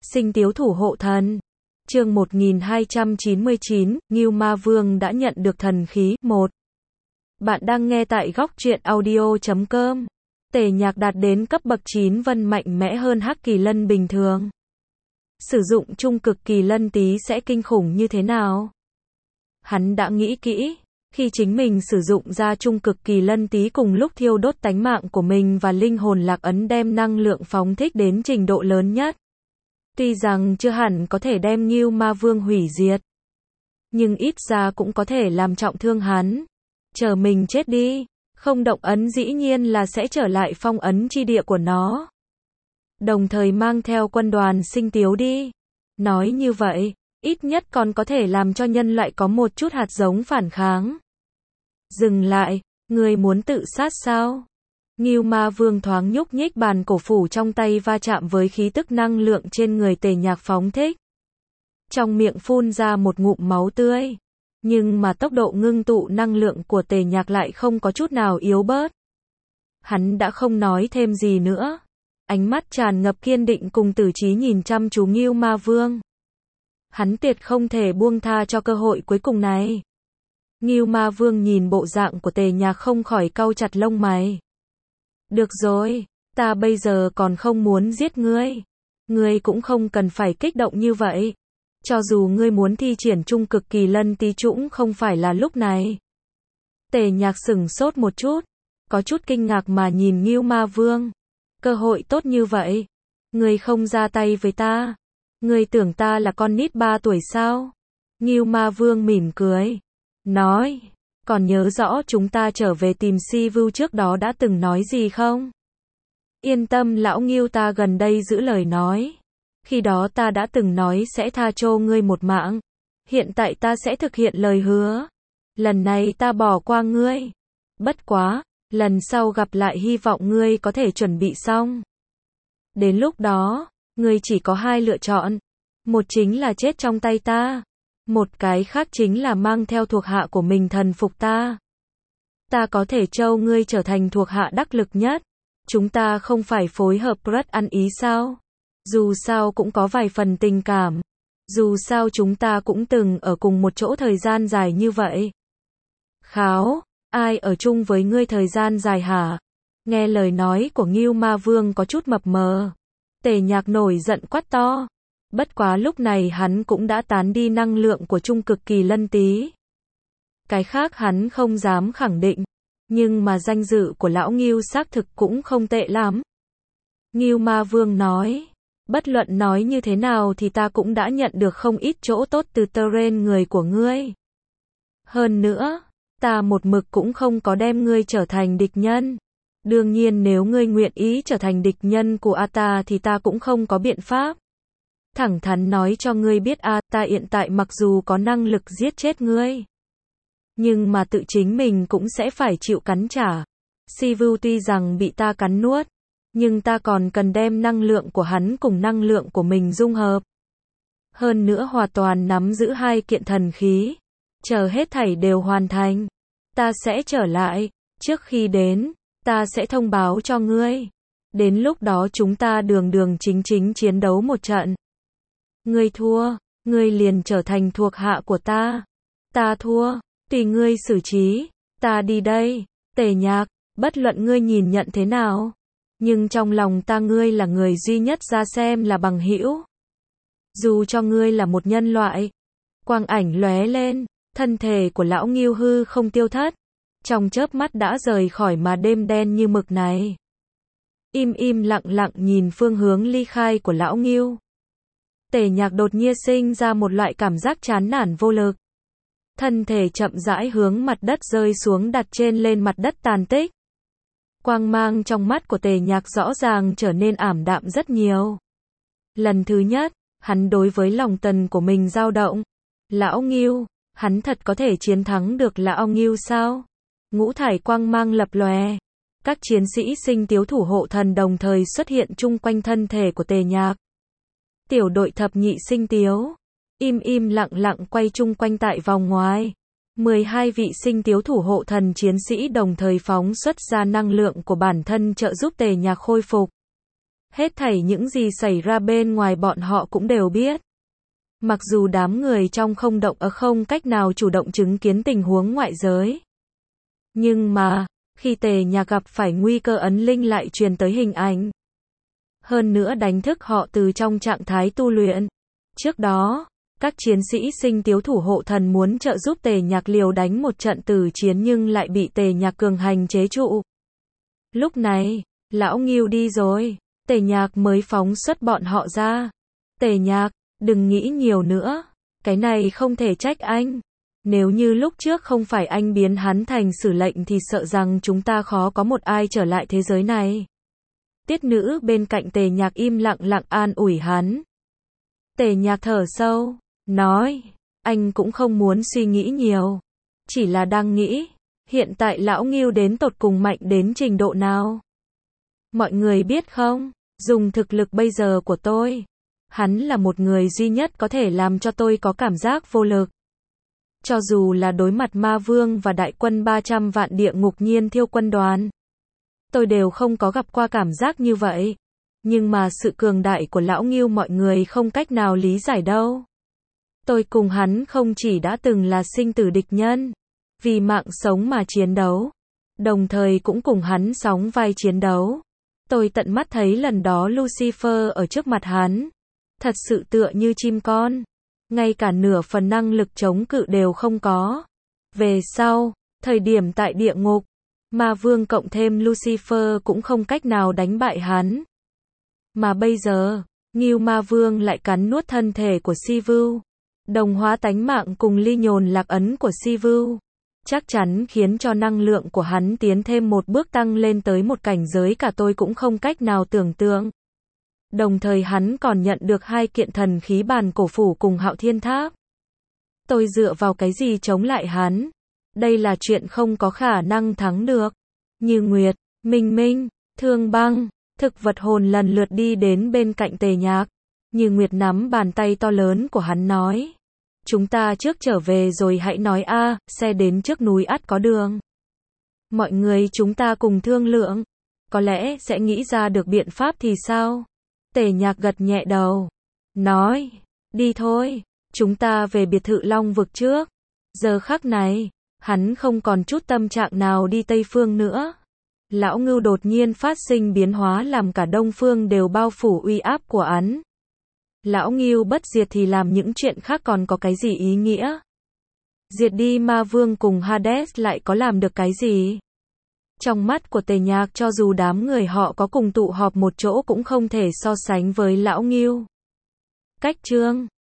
Sinh Tiếu Thủ Hộ Thần. Chương 1299, Ngưu Ma Vương đã nhận được thần khí. 1. Bạn đang nghe tại góc truyện audio.com. Tề Nhạc đạt đến cấp bậc 9 vân mạnh mẽ hơn Hắc Kỳ Lân bình thường. Sử dụng trung cực kỳ lân tí sẽ kinh khủng như thế nào? Hắn đã nghĩ kỹ, khi chính mình sử dụng ra trung cực kỳ lân tí cùng lúc thiêu đốt tánh mạng của mình và linh hồn lạc ấn đem năng lượng phóng thích đến trình độ lớn nhất. Tuy rằng chưa hẳn có thể đem Ngưu Ma Vương hủy diệt, nhưng ít ra cũng có thể làm trọng thương hắn. Chờ mình chết đi, không động ấn dĩ nhiên là sẽ trở lại phong ấn chi địa của nó. Đồng thời mang theo quân đoàn Sinh Tiếu đi. Nói như vậy, ít nhất còn có thể làm cho nhân loại có một chút hạt giống phản kháng. Dừng lại, ngươi muốn tự sát sao? Ngưu Ma Vương thoáng nhúc nhích bàn cổ phủ trong tay va chạm với khí tức năng lượng trên người Tề Nhạc phóng thích. Trong miệng phun ra một ngụm máu tươi. Nhưng mà tốc độ ngưng tụ năng lượng của Tề Nhạc lại không có chút nào yếu bớt. Hắn đã không nói thêm gì nữa. Ánh mắt tràn ngập kiên định cùng tử chí nhìn chăm chú Ngưu Ma Vương. Hắn tuyệt không thể buông tha cho cơ hội cuối cùng này. Ngưu Ma Vương nhìn bộ dạng của Tề Nhạc không khỏi cau chặt lông mày. Được rồi, ta bây giờ còn không muốn giết ngươi. Ngươi cũng không cần phải kích động như vậy. Cho dù ngươi muốn thi triển trung cực kỳ lân tí cũng không phải là lúc này. Tề Nhạc sửng sốt một chút, có chút kinh ngạc mà nhìn Ngưu Ma Vương. Cơ hội tốt như vậy, ngươi không ra tay với ta. Ngươi tưởng ta là con nít 3 tuổi sao? Ngưu Ma Vương mỉm cười, nói, còn nhớ rõ chúng ta trở về tìm Si Vưu trước đó đã từng nói gì không? Yên tâm lão Ngưu, ta gần đây giữ lời nói. Khi đó ta đã từng nói sẽ tha cho ngươi một mạng. Hiện tại ta sẽ thực hiện lời hứa. Lần này ta bỏ qua ngươi. Bất quá, lần sau gặp lại hy vọng ngươi có thể chuẩn bị xong. Đến lúc đó, ngươi chỉ có 2 lựa chọn. Một chính là chết trong tay ta. Một cái khác chính là mang theo thuộc hạ của mình thần phục ta. Ta có thể cho ngươi trở thành thuộc hạ đắc lực nhất. Chúng ta không phải phối hợp rất ăn ý sao? Dù sao cũng có vài phần tình cảm. Dù sao chúng ta cũng từng ở cùng một chỗ thời gian dài như vậy. Kháo, ai ở chung với ngươi thời gian dài hả? Nghe lời nói của Ngưu Ma Vương có chút mập mờ. Tề Nhạc nổi giận quát to. Bất quá lúc này hắn cũng đã tán đi năng lượng của trung cực kỳ lân tí. Cái khác hắn không dám khẳng định. Nhưng mà danh dự của lão Ngưu xác thực cũng không tệ lắm. Ngưu Ma Vương nói. Bất luận nói như thế nào thì ta cũng đã nhận được không ít chỗ tốt từ terrain người của ngươi. Hơn nữa, ta một mực cũng không có đem ngươi trở thành địch nhân. Đương nhiên nếu ngươi nguyện ý trở thành địch nhân của ta thì ta cũng không có biện pháp. Thẳng thắn nói cho ngươi biết ta hiện tại mặc dù có năng lực giết chết ngươi. Nhưng mà tự chính mình cũng sẽ phải chịu cắn trả. Si Vưu tuy rằng bị ta cắn nuốt. Nhưng ta còn cần đem năng lượng của hắn cùng năng lượng của mình dung hợp. Hơn nữa hoàn toàn nắm giữ 2 kiện thần khí. Chờ hết thảy đều hoàn thành. Ta sẽ trở lại. Trước khi đến, ta sẽ thông báo cho ngươi. Đến lúc đó chúng ta đường chính chiến đấu một trận. Ngươi thua, ngươi liền trở thành thuộc hạ của ta. Ta thua, tùy ngươi xử trí. Ta đi đây, Tề Nhạc, bất luận ngươi nhìn nhận thế nào. Nhưng trong lòng ta ngươi là người duy nhất ra xem là bằng hữu. Dù cho ngươi là một nhân loại. Quang ảnh lóe lên, thân thể của lão Ngưu hư không tiêu thất. Trong chớp mắt đã rời khỏi mà đêm đen như mực này. Im lặng nhìn phương hướng ly khai của lão Ngưu. Tề Nhạc đột nhiên sinh ra một loại cảm giác chán nản vô lực. Thân thể chậm rãi hướng mặt đất rơi xuống đặt trên lên mặt đất tàn tích. Quang mang trong mắt của Tề Nhạc rõ ràng trở nên ảm đạm rất nhiều. Lần thứ nhất, hắn đối với lòng tần của mình dao động. Lão Ngưu, hắn thật có thể chiến thắng được lão Ngưu sao? Ngũ thải quang mang lập lòe. Các chiến sĩ Sinh Tiếu Thủ Hộ Thần đồng thời xuất hiện chung quanh thân thể của Tề Nhạc. Tiểu đội thập nhị Sinh Tiếu. Im lặng quay chung quanh tại vòng ngoài. 12 vị Sinh Tiếu Thủ Hộ Thần chiến sĩ đồng thời phóng xuất ra năng lượng của bản thân trợ giúp Tề Nhạc khôi phục. Hết thảy những gì xảy ra bên ngoài bọn họ cũng đều biết. Mặc dù đám người trong không cách nào chủ động chứng kiến tình huống ngoại giới. Nhưng mà, khi Tề Nhạc gặp phải nguy cơ ấn linh lại truyền tới hình ảnh. Hơn nữa đánh thức họ từ trong trạng thái tu luyện. Trước đó, các chiến sĩ Sinh Tiếu thủ hộ thần muốn trợ giúp Tề Nhạc liều đánh một trận tử chiến nhưng lại bị Tề Nhạc cường hành chế trụ. Lúc này, lão Ngưu đi rồi, Tề Nhạc mới phóng xuất bọn họ ra. Tề Nhạc, đừng nghĩ nhiều nữa, cái này không thể trách anh. Nếu như lúc trước không phải anh biến hắn thành sử lệnh thì sợ rằng chúng ta khó có một ai trở lại thế giới này. Tiết Nữ bên cạnh Tề Nhạc im lặng lặng an ủi hắn. Tề Nhạc thở sâu, nói, anh cũng không muốn suy nghĩ nhiều. Chỉ là đang nghĩ, hiện tại lão Ngưu đến tột cùng mạnh đến trình độ nào. Mọi người biết không, dùng thực lực bây giờ của tôi, hắn là một người duy nhất có thể làm cho tôi có cảm giác vô lực. Cho dù là đối mặt ma vương và đại quân 300 vạn địa ngục nhiên thiêu quân đoàn, tôi đều không có gặp qua cảm giác như vậy. Nhưng mà sự cường đại của lão Ngưu mọi người không cách nào lý giải đâu. Tôi cùng hắn không chỉ đã từng là sinh tử địch nhân, vì mạng sống mà chiến đấu, đồng thời cũng cùng hắn sóng vai chiến đấu. Tôi tận mắt thấy lần đó Lucifer ở trước mặt hắn, thật sự tựa như chim con, ngay cả nửa phần năng lực chống cự đều không có. Về sau, thời điểm tại địa ngục, ma vương cộng thêm Lucifer cũng không cách nào đánh bại hắn. Mà bây giờ, Ngưu ma vương lại cắn nuốt thân thể của Sivu, đồng hóa tánh mạng cùng ly nhồn lạc ấn của Sivu. Chắc chắn khiến cho năng lượng của hắn tiến thêm một bước tăng lên tới một cảnh giới cả tôi cũng không cách nào tưởng tượng. Đồng thời hắn còn nhận được 2 kiện thần khí bàn cổ phủ cùng Hạo Thiên Tháp. Tôi dựa vào cái gì chống lại hắn? Đây là chuyện không có khả năng thắng được. Như Nguyệt, Minh Minh, Thương Băng, thực vật hồn lần lượt đi đến bên cạnh Tề Nhạc. Như Nguyệt nắm bàn tay to lớn của hắn nói. Chúng ta trước trở về rồi hãy nói a, xe đến trước núi ắt có đường. Mọi người chúng ta cùng thương lượng. Có lẽ sẽ nghĩ ra được biện pháp thì sao? Tề Nhạc gật nhẹ đầu. Nói, đi thôi, chúng ta về biệt thự Long Vực trước. Giờ khắc này, hắn không còn chút tâm trạng nào đi Tây Phương nữa. Lão Ngưu đột nhiên phát sinh biến hóa làm cả Đông Phương đều bao phủ uy áp của hắn. Lão Ngưu bất diệt thì làm những chuyện khác còn có cái gì ý nghĩa? Diệt đi ma vương cùng Hades lại có làm được cái gì? Trong mắt của Tề Nhạc cho dù đám người họ có cùng tụ họp một chỗ cũng không thể so sánh với lão Ngưu. Cách chương